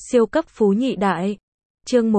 Siêu cấp phú nhị đại. Chương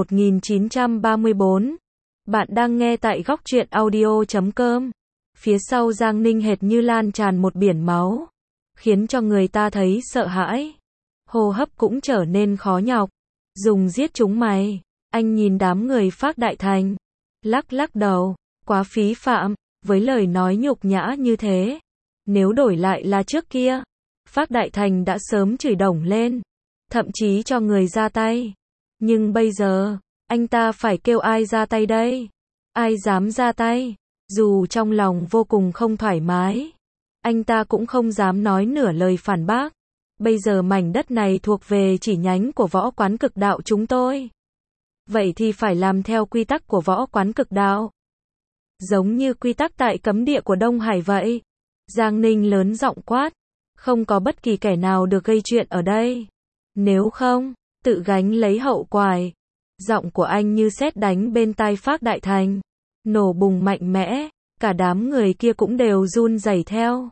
1934. Bạn đang nghe tại góc truyện audio.com. Phía sau Giang Ninh hệt như lan tràn một biển máu, khiến cho người ta thấy sợ hãi. Hô hấp cũng trở nên khó nhọc. Dùng giết chúng mày. Anh nhìn đám người Phác Đại Thành, lắc lắc đầu, quá phí phạm, với lời nói nhục nhã như thế. Nếu đổi lại là trước kia, Phác Đại Thành đã sớm chửi đồng lên, thậm chí cho người ra tay. Nhưng bây giờ, anh ta phải kêu ai ra tay đây? Ai dám ra tay? Dù trong lòng vô cùng không thoải mái, anh ta cũng không dám nói nửa lời phản bác. Bây giờ mảnh đất này thuộc về chỉ nhánh của võ quán cực đạo chúng tôi. Vậy thì phải làm theo quy tắc của võ quán cực đạo. Giống như quy tắc tại cấm địa của Đông Hải vậy. Giang Ninh lớn giọng quát. Không có bất kỳ kẻ nào được gây chuyện ở đây. Nếu không, tự gánh lấy hậu quả. Giọng của anh như sét đánh bên tai Phác Đại Thành. Nổ bùng mạnh mẽ, cả đám người kia cũng đều run rẩy theo.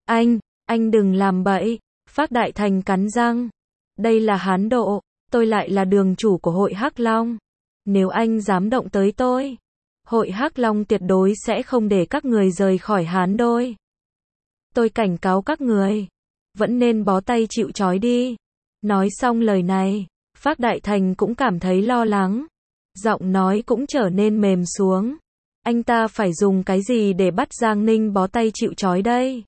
Anh đừng làm bậy. Phác Đại Thành cắn răng. Đây là Hán Độ, tôi lại là đường chủ của hội Hắc Long. Nếu anh dám động tới tôi, hội Hắc Long tuyệt đối sẽ không để các người rời khỏi Hán Đôi. Tôi cảnh cáo các người, vẫn nên bó tay chịu trói đi. Nói xong lời này, Phác Đại Thành cũng cảm thấy lo lắng. Giọng nói cũng trở nên mềm xuống. Anh ta phải dùng cái gì để bắt Giang Ninh bó tay chịu trói đây?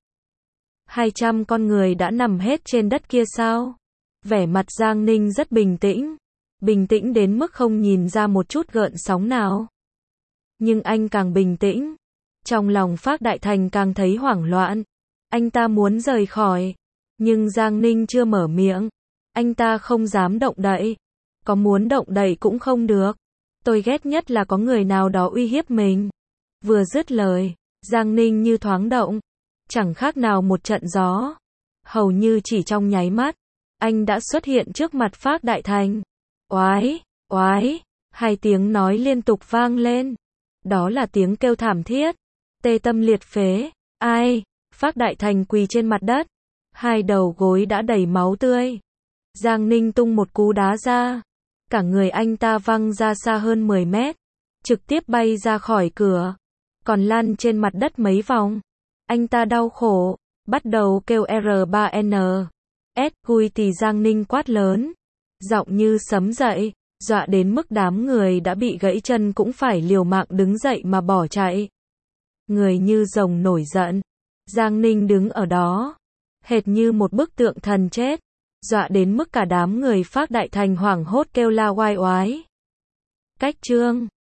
200 con người đã nằm hết trên đất kia sao? Vẻ mặt Giang Ninh rất bình tĩnh. Bình tĩnh đến mức không nhìn ra một chút gợn sóng nào. Nhưng anh càng bình tĩnh, trong lòng Phác Đại Thành càng thấy hoảng loạn. Anh ta muốn rời khỏi, nhưng Giang Ninh chưa mở miệng. Anh ta không dám động đậy. Có muốn động đậy cũng không được. Tôi ghét nhất là có người nào đó uy hiếp mình. Vừa dứt lời, Giang Ninh như thoáng động. Chẳng khác nào một trận gió. Hầu như chỉ trong nháy mắt, anh đã xuất hiện trước mặt Phác Đại Thành. Oái, oái, hai tiếng nói liên tục vang lên. Đó là tiếng kêu thảm thiết, tê tâm liệt phế. Ai? Phác Đại Thành quỳ trên mặt đất, hai đầu gối đã đầy máu tươi. Giang Ninh tung một cú đá ra, cả người anh ta văng ra xa hơn 10 mét, trực tiếp bay ra khỏi cửa, còn lăn trên mặt đất mấy vòng. Anh ta đau khổ, bắt đầu kêu R3N. Gui thì Giang Ninh quát lớn, giọng như sấm dậy, dọa đến mức đám người đã bị gãy chân cũng phải liều mạng đứng dậy mà bỏ chạy. Người như rồng nổi giận. Giang Ninh đứng ở đó, hệt như một bức tượng thần chết, dọa đến mức cả đám người Phác Đại Thành hoảng hốt kêu la oai oái. Cách chương